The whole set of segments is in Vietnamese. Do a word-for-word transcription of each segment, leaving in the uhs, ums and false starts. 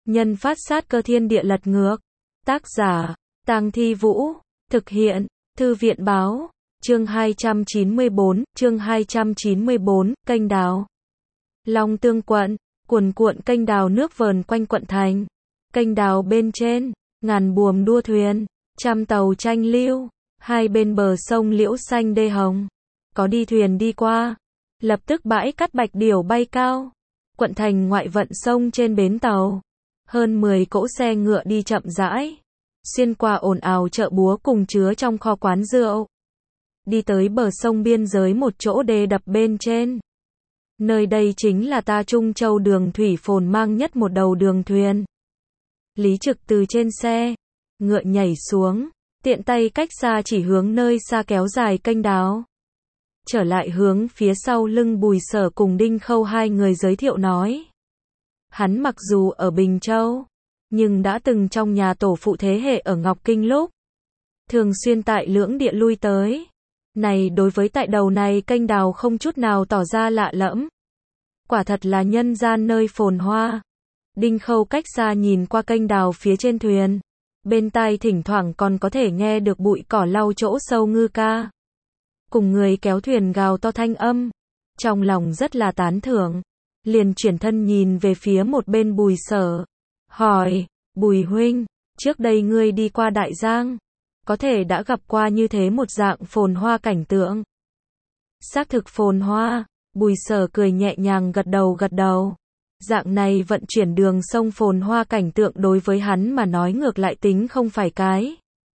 Nhân phát sát cơ thiên địa lật ngược. Tác giả, Tang Thi Vũ. Thực hiện, Thư viện báo. Chương hai trăm chín mươi bốn, chương hai trăm chín mươi bốn, kênh đào. Long Tương quận, cuồn cuộn kênh đào nước vờn quanh quận thành. Kênh đào bên trên, ngàn buồm đua thuyền, trăm tàu tranh lưu, hai bên bờ sông liễu xanh đê hồng. Có đi thuyền đi qua, lập tức bãi cát bạch điểu bay cao. Quận thành ngoại vận sông trên bến tàu, hơn mười cỗ xe ngựa đi chậm rãi, xuyên qua ồn ào chợ búa cùng chứa trong kho quán rượu. Đi tới bờ sông biên giới một chỗ đê đập bên trên. Nơi đây chính là ta Trung Châu đường thủy phồn mang nhất một đầu đường thuyền. Lý Trực từ trên xe ngựa nhảy xuống, tiện tay cách xa chỉ hướng nơi xa kéo dài kênh đào. Trở lại hướng phía sau lưng Bùi Sở cùng Đinh Khâu hai người giới thiệu nói. Hắn mặc dù ở Bình Châu, nhưng đã từng trong nhà tổ phụ thế hệ ở Ngọc Kinh lúc. Thường xuyên tại lưỡng địa lui tới. Này đối với tại đầu này kênh đào không chút nào tỏ ra lạ lẫm. Quả thật là nhân gian nơi phồn hoa. Đinh Khâu cách xa nhìn qua kênh đào phía trên thuyền. Bên tai thỉnh thoảng còn có thể nghe được bụi cỏ lau chỗ sâu ngư ca. Cùng người kéo thuyền gào to thanh âm. Trong lòng rất là tán thưởng. Liền chuyển thân nhìn về phía một bên Bùi Sở. Hỏi, Bùi huynh, trước đây ngươi đi qua Đại Giang, có thể đã gặp qua như thế một dạng phồn hoa cảnh tượng. Xác thực phồn hoa, Bùi Sở cười nhẹ nhàng gật đầu gật đầu. Dạng này vận chuyển đường sông phồn hoa cảnh tượng đối với hắn mà nói ngược lại tính không phải cái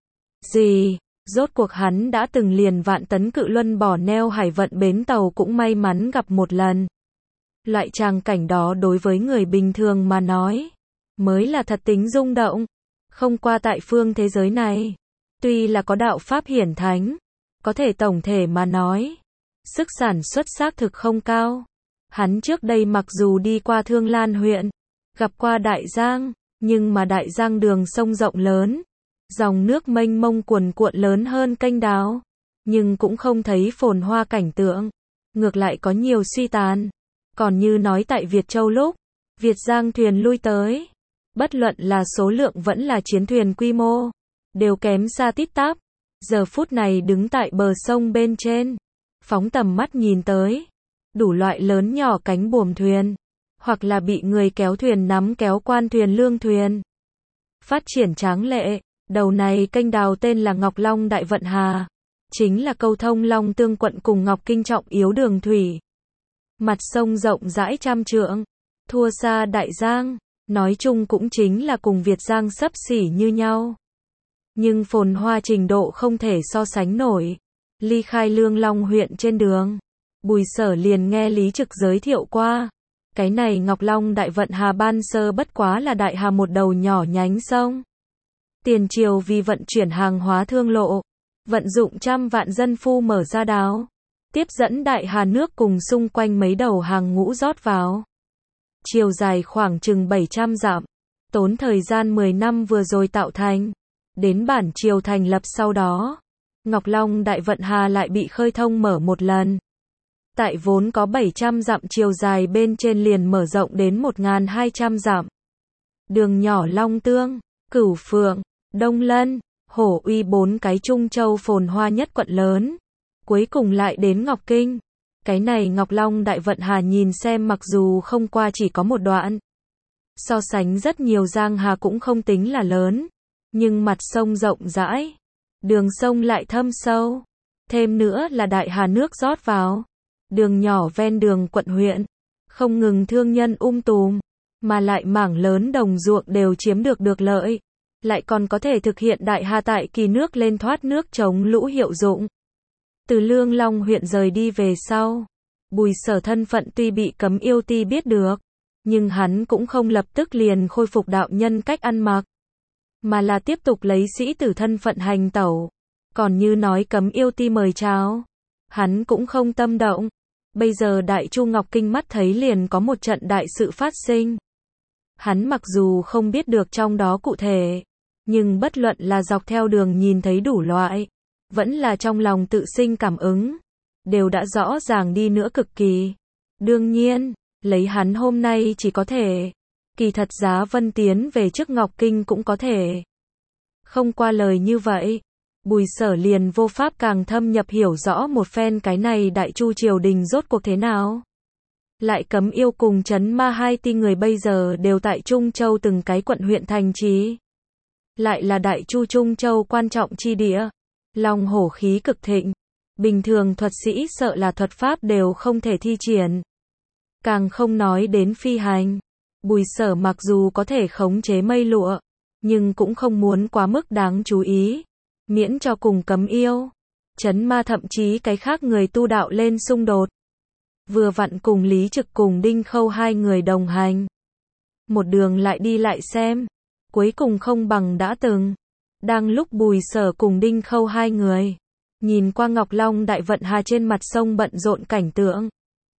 gì. Rốt cuộc hắn đã từng liền vạn tấn cự luân bỏ neo hải vận bến tàu cũng may mắn gặp một lần. Loại tràng cảnh đó đối với người bình thường mà nói, mới là thật tính rung động. Không qua tại phương thế giới này, tuy là có đạo pháp hiển thánh, có thể tổng thể mà nói, sức sản xuất xác thực không cao. Hắn trước đây mặc dù đi qua Thương Lan huyện, gặp qua Đại Giang, nhưng mà Đại Giang đường sông rộng lớn, dòng nước mênh mông cuồn cuộn lớn hơn kênh đào, nhưng cũng không thấy phồn hoa cảnh tượng, ngược lại có nhiều suy tàn. Còn như nói tại Việt Châu lúc, Việt Giang thuyền lui tới, bất luận là số lượng vẫn là chiến thuyền quy mô, đều kém xa tít tắp. Giờ phút này đứng tại bờ sông bên trên, phóng tầm mắt nhìn tới, đủ loại lớn nhỏ cánh buồm thuyền, hoặc là bị người kéo thuyền nắm kéo quan thuyền lương thuyền. Phát triển tráng lệ, đầu này kênh đào tên là Ngọc Long Đại Vận Hà, chính là câu thông Long Tương quận cùng Ngọc Kinh trọng yếu đường thủy. Mặt sông rộng rãi trăm trượng, thua xa Đại Giang, nói chung cũng chính là cùng Việt Giang xấp xỉ như nhau. Nhưng phồn hoa trình độ không thể so sánh nổi. Ly khai Lương Long huyện trên đường, Bùi Sở liền nghe Lý Trực giới thiệu qua. Cái này Ngọc Long Đại Vận Hà ban sơ bất quá là Đại Hà một đầu nhỏ nhánh sông. Tiền triều vì vận chuyển hàng hóa thương lộ, vận dụng trăm vạn dân phu mở ra đáo, tiếp dẫn Đại Hà nước cùng xung quanh mấy đầu hàng ngũ rót vào. Chiều dài khoảng chừng bảy trăm dặm, tốn thời gian mười năm vừa rồi tạo thành. Đến bản triều thành lập sau đó, Ngọc Long Đại Vận Hà lại bị khơi thông mở một lần. Tại vốn có bảy trăm dặm chiều dài bên trên liền mở rộng đến một nghìn hai trăm dặm. Đường nhỏ Long Tương, Cửu Phượng, Đông Lân, Hổ Uy bốn cái Trung Châu phồn hoa nhất quận lớn. Cuối cùng lại đến Ngọc Kinh. Cái này Ngọc Long Đại Vận Hà nhìn xem mặc dù không qua chỉ có một đoạn. So sánh rất nhiều giang hà cũng không tính là lớn. Nhưng mặt sông rộng rãi. Đường sông lại thâm sâu. Thêm nữa là Đại Hà nước rót vào. Đường nhỏ ven đường quận huyện. Không ngừng thương nhân um tùm. Mà lại mảng lớn đồng ruộng đều chiếm được được lợi. Lại còn có thể thực hiện Đại Hà tại kỳ nước lên thoát nước chống lũ hiệu dụng. Từ Lương Long huyện rời đi về sau, Bùi Sở thân phận tuy bị cấm yêu ti biết được, nhưng hắn cũng không lập tức liền khôi phục đạo nhân cách ăn mặc, mà là tiếp tục lấy sĩ tử thân phận hành tẩu. Còn như nói cấm yêu ti mời chào, hắn cũng không tâm động. Bây giờ Đại Chu Ngọc Kinh mắt thấy liền có một trận đại sự phát sinh. Hắn mặc dù không biết được trong đó cụ thể, nhưng bất luận là dọc theo đường nhìn thấy đủ loại, vẫn là trong lòng tự sinh cảm ứng, đều đã rõ ràng đi nữa cực kỳ. Đương nhiên, lấy hắn hôm nay chỉ có thể Kỳ thật Giá Vân tiến về trước Ngọc Kinh cũng có thể. Không qua lời như vậy. Bùi Sở liền vô pháp càng thâm nhập hiểu rõ một phen cái này Đại Chu triều đình rốt cuộc thế nào. Lại Cấm Yêu cùng Trấn Ma hai ti người bây giờ đều tại Trung Châu từng cái quận huyện thành trì. Lại là Đại Chu Trung Châu quan trọng chi địa. Long hổ khí cực thịnh. Bình thường thuật sĩ sợ là thuật pháp đều không thể thi triển. Càng không nói đến phi hành. Bùi Sở mặc dù có thể khống chế mây lụa, nhưng cũng không muốn quá mức đáng chú ý. Miễn cho cùng Cấm Yêu, Trấn Ma thậm chí cái khác người tu đạo lên xung đột. Vừa vặn cùng Lý Trực cùng Đinh Khâu hai người đồng hành. Một đường lại đi lại xem. Cuối cùng không bằng đã từng. Đang lúc Bùi Sở cùng Đinh Khâu hai người nhìn qua Ngọc Long Đại Vận Hà trên mặt sông bận rộn cảnh tượng.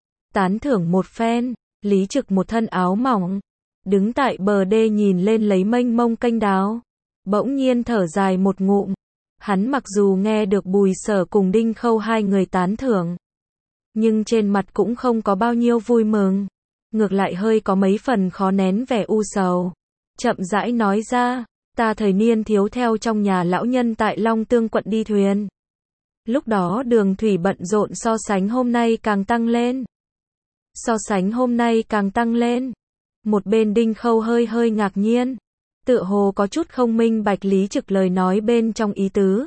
Tán thưởng một phen, Lý Trực một thân áo mỏng, đứng tại bờ đê nhìn lên lấy mênh mông kênh đào. Bỗng nhiên thở dài một ngụm. Hắn mặc dù nghe được Bùi Sở cùng Đinh Khâu hai người tán thưởng, nhưng trên mặt cũng không có bao nhiêu vui mừng. Ngược lại hơi có mấy phần khó nén vẻ u sầu. Chậm rãi nói ra, ta thời niên thiếu theo trong nhà lão nhân tại Long Tương quận đi thuyền. Lúc đó đường thủy bận rộn so sánh hôm nay càng tăng lên. So sánh hôm nay càng tăng lên. Một bên Đinh Khâu hơi hơi ngạc nhiên. Tựa hồ có chút không minh bạch Lý Trực lời nói bên trong ý tứ.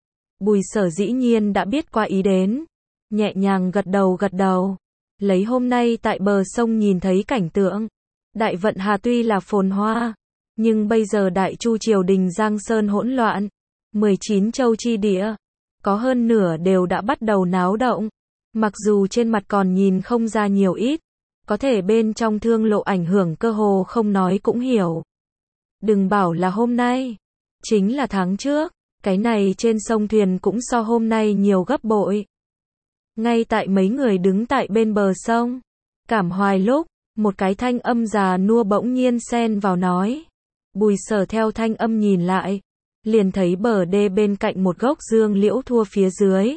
Bùi Sở dĩ nhiên đã biết qua ý đến. Nhẹ nhàng gật đầu gật đầu. Lấy hôm nay tại bờ sông nhìn thấy cảnh tượng. Đại Vận Hà tuy là phồn hoa, nhưng bây giờ Đại Chu triều đình Giang Sơn hỗn loạn. mười chín châu chi địa, có hơn nửa đều đã bắt đầu náo động. Mặc dù trên mặt còn nhìn không ra nhiều ít, có thể bên trong thương lộ ảnh hưởng cơ hồ không nói cũng hiểu. Đừng bảo là hôm nay, chính là tháng trước, cái này trên sông thuyền cũng so hôm nay nhiều gấp bội. Ngay tại mấy người đứng tại bên bờ sông, cảm hoài lúc, một cái thanh âm già nua bỗng nhiên xen vào nói. Bùi Sở theo thanh âm nhìn lại, liền thấy bờ đê bên cạnh một gốc dương liễu thua phía dưới.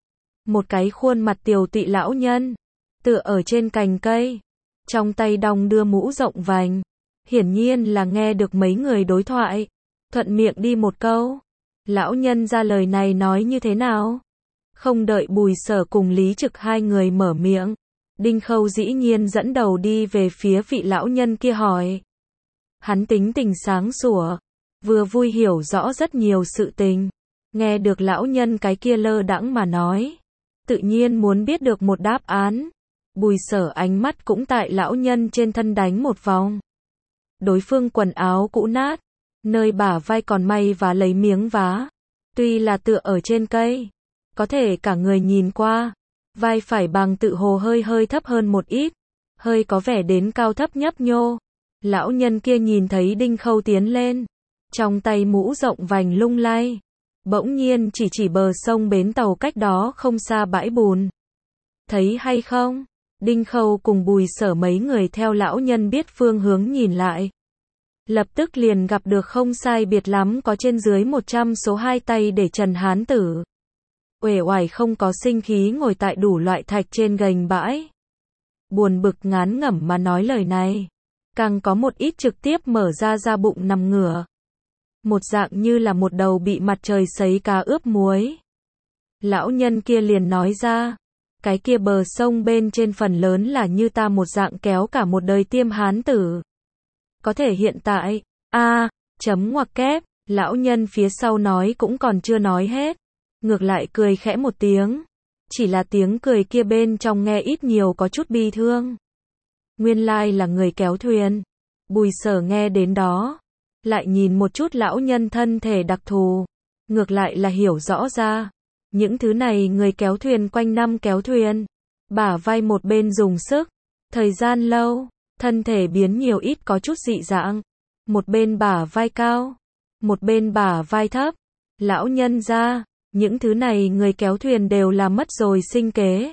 Một cái khuôn mặt tiều tụy lão nhân, tựa ở trên cành cây, trong tay đong đưa mũ rộng vành. Hiển nhiên là nghe được mấy người đối thoại, thuận miệng đi một câu. Lão nhân ra lời này nói như thế nào? Không đợi Bùi Sở cùng Lý Trực hai người mở miệng, Đinh Khâu dĩ nhiên dẫn đầu đi về phía vị lão nhân kia hỏi. Hắn tính tình sáng sủa, vừa vui hiểu rõ rất nhiều sự tình. Nghe được lão nhân cái kia lơ đãng mà nói, tự nhiên muốn biết được một đáp án. Bùi Sở ánh mắt cũng tại lão nhân trên thân đánh một vòng. Đối phương quần áo cũ nát, nơi bả vai còn may và lấy miếng vá. Tuy là tựa ở trên cây, có thể cả người nhìn qua, vai phải bằng tự hồ hơi hơi thấp hơn một ít, hơi có vẻ đến cao thấp nhấp nhô. Lão nhân kia nhìn thấy Đinh Khâu tiến lên, trong tay mũ rộng vành lung lay, bỗng nhiên chỉ chỉ bờ sông bến tàu cách đó không xa bãi bùn. Thấy hay không? Đinh Khâu cùng Bùi Sở mấy người theo lão nhân biết phương hướng nhìn lại. Lập tức liền gặp được không sai biệt lắm có trên dưới một trăm số hai tay để trần hán tử. Uể oải không có sinh khí ngồi tại đủ loại thạch trên gành bãi. Buồn bực ngán ngẩm mà nói lời này. Càng có một ít trực tiếp mở ra ra bụng nằm ngửa. Một dạng như là một đầu bị mặt trời sấy cá ướp muối. Lão nhân kia liền nói ra. Cái kia bờ sông bên trên phần lớn là như ta một dạng kéo cả một đời tiêm hán tử. Có thể hiện tại, a à, chấm ngoặc kép, lão nhân phía sau nói cũng còn chưa nói hết. Ngược lại cười khẽ một tiếng. Chỉ là tiếng cười kia bên trong nghe ít nhiều có chút bi thương. Nguyên lai là người kéo thuyền. Bùi Sở nghe đến đó, lại nhìn một chút lão nhân thân thể đặc thù. Ngược lại là hiểu rõ ra. Những thứ này người kéo thuyền quanh năm kéo thuyền. Bả vai một bên dùng sức. Thời gian lâu, thân thể biến nhiều ít có chút dị dạng. Một bên bả vai cao, một bên bả vai thấp. Lão nhân ra, những thứ này người kéo thuyền đều là mất rồi sinh kế.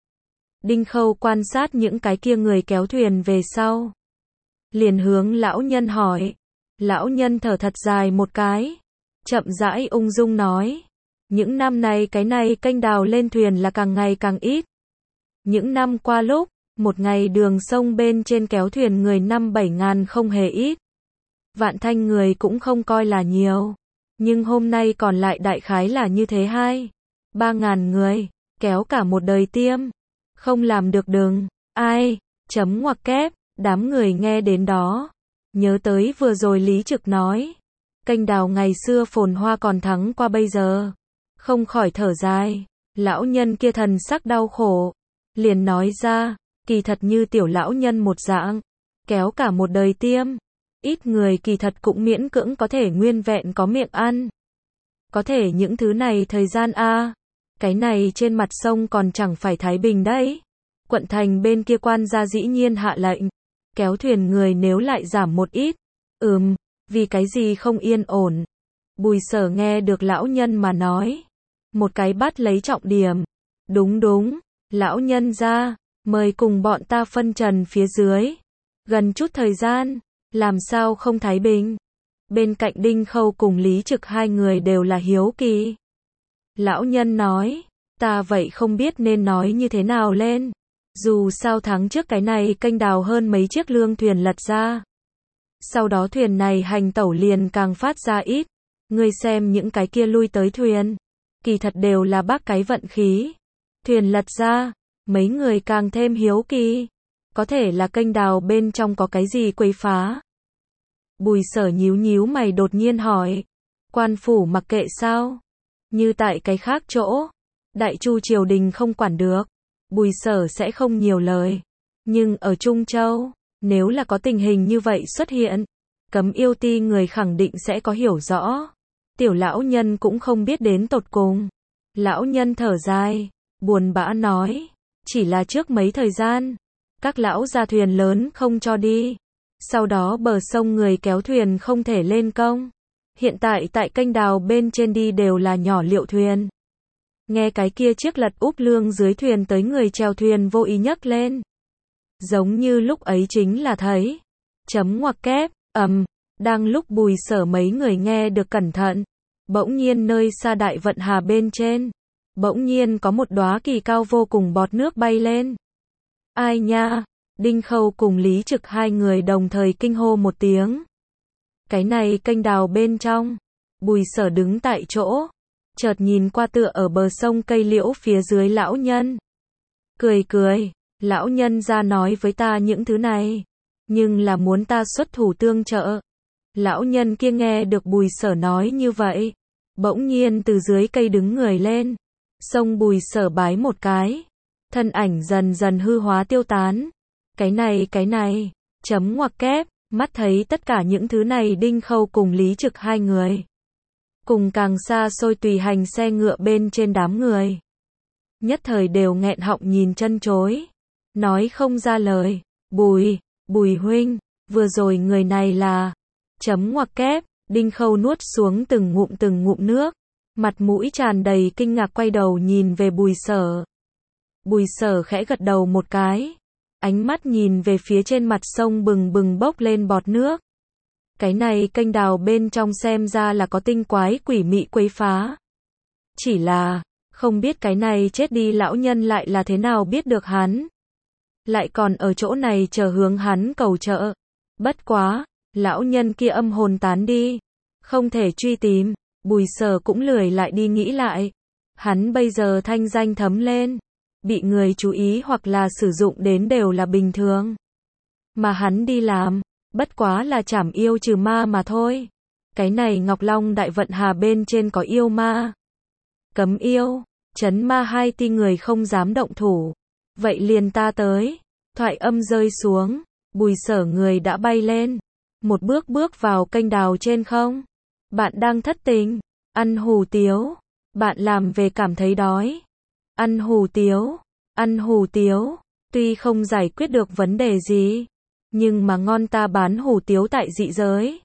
Đinh Khâu quan sát những cái kia người kéo thuyền về sau. Liền hướng lão nhân hỏi. Lão nhân thở thật dài một cái. Chậm rãi ung dung nói. Những năm này cái này kênh đào lên thuyền là càng ngày càng ít. Những năm qua lúc, Một ngày đường sông bên trên kéo thuyền người năm bảy ngàn không hề ít. Vạn Thanh người cũng không coi là nhiều. Nhưng hôm nay còn lại đại khái là như thế hai, ba ngàn người, kéo cả một đời tiêm. Không làm được đừng, ai, chấm ngoặc kép, đám người nghe đến đó. Nhớ tới vừa rồi Lý Trực nói. Kênh đào ngày xưa phồn hoa còn thắng qua bây giờ. Không khỏi thở dài. Lão nhân kia thần sắc đau khổ. Liền nói ra, kỳ thật như tiểu lão nhân một dạng. Kéo cả một đời tiêm. Ít người kỳ thật cũng miễn cưỡng có thể nguyên vẹn có miệng ăn. Có thể những thứ này thời gian a, cái này trên mặt sông còn chẳng phải Thái Bình đấy. Quận thành bên kia quan gia dĩ nhiên hạ lệnh. Kéo thuyền người nếu lại giảm một ít. Ừm, vì cái gì không yên ổn. Bùi Sở nghe được lão nhân mà nói. Một cái bắt lấy trọng điểm. Đúng đúng, lão nhân ra, mời cùng bọn ta phân trần phía dưới. Gần chút thời gian, làm sao không thái bình. Bên cạnh Đinh Khâu cùng Lý Trực hai người đều là hiếu kỳ. Lão nhân nói, ta vậy không biết nên nói như thế nào lên. Dù sao tháng trước cái này kênh đào hơn mấy chiếc lương thuyền lật ra. Sau đó thuyền này hành tẩu liền càng phát ra ít. Ngươi xem những cái kia lui tới thuyền. Kỳ thật đều là bác cái vận khí. Thuyền lật ra, mấy người càng thêm hiếu kỳ. Có thể là kênh đào bên trong có cái gì quấy phá. Bùi Sở nhíu nhíu mày đột nhiên hỏi. Quan phủ mặc kệ sao? Như tại cái khác chỗ. Đại Chu triều đình không quản được. Bùi Sở sẽ không nhiều lời. Nhưng ở Trung Châu, nếu là có tình hình như vậy xuất hiện, Cấm Yêu Ti người khẳng định sẽ có hiểu rõ. Tiểu lão nhân cũng không biết đến tột cùng. Lão nhân thở dài, buồn bã nói, chỉ là trước mấy thời gian, các lão ra thuyền lớn không cho đi. Sau đó bờ sông người kéo thuyền không thể lên công. Hiện tại tại kênh đào bên trên đi đều là nhỏ liệu thuyền. Nghe cái kia chiếc lật úp lương dưới thuyền tới người chèo thuyền vô ý nhấc lên. Giống như lúc ấy chính là thấy. Chấm ngoặc kép, ầm, đang lúc Bùi Sở mấy người nghe được cẩn thận. Bỗng nhiên nơi xa đại vận hà bên trên. Bỗng nhiên có một đóa kỳ cao vô cùng bọt nước bay lên. Ai nha? Đinh Khâu cùng Lý Trực hai người đồng thời kinh hô một tiếng. Cái này kênh đào bên trong. Bùi Sở đứng tại chỗ. Chợt nhìn qua tựa ở bờ sông cây liễu phía dưới lão nhân. Cười cười, lão nhân ra nói với ta những thứ này. Nhưng là muốn ta xuất thủ tương trợ. Lão nhân kia nghe được Bùi Sở nói như vậy. Bỗng nhiên từ dưới cây đứng người lên. Xông Bùi Sở bái một cái. Thân ảnh dần dần hư hóa tiêu tán. Cái này cái này, chấm ngoặc kép, mắt thấy tất cả những thứ này Đinh Khâu cùng Lý Trực hai người. Cùng càng xa xôi tùy hành xe ngựa bên trên đám người. Nhất thời đều nghẹn họng nhìn chân chối. Nói không ra lời. Bùi, Bùi huynh, vừa rồi người này là. Chấm ngoặc kép, Đinh Khâu nuốt xuống từng ngụm từng ngụm nước. Mặt mũi tràn đầy kinh ngạc quay đầu nhìn về Bùi Sở. Bùi Sở khẽ gật đầu một cái. Ánh mắt nhìn về phía trên mặt sông bừng bừng bốc lên bọt nước. Cái này kênh đào bên trong xem ra là có tinh quái quỷ mị quấy phá. Chỉ là, không biết cái này chết đi lão nhân lại là thế nào biết được hắn. Lại còn ở chỗ này chờ hướng hắn cầu trợ. Bất quá, lão nhân kia âm hồn tán đi. Không thể truy tìm, Bùi Sở cũng lười lại đi nghĩ lại. Hắn bây giờ thanh danh thấm lên. Bị người chú ý hoặc là sử dụng đến đều là bình thường. Mà hắn đi làm, bất quá là trảm yêu trừ ma mà thôi. Cái này Ngọc Long Đại Vận Hà bên trên có yêu ma. Cấm yêu, trấn ma hai ti người không dám động thủ. Vậy liền ta tới. Thoại âm rơi xuống, Bùi Sở người đã bay lên. Một bước bước vào kênh đào trên không. Bạn đang thất tình, ăn hủ tiếu. Bạn làm về cảm thấy đói. Ăn hủ tiếu, ăn hủ tiếu, tuy không giải quyết được vấn đề gì, nhưng mà ngon ta bán hủ tiếu tại dị giới.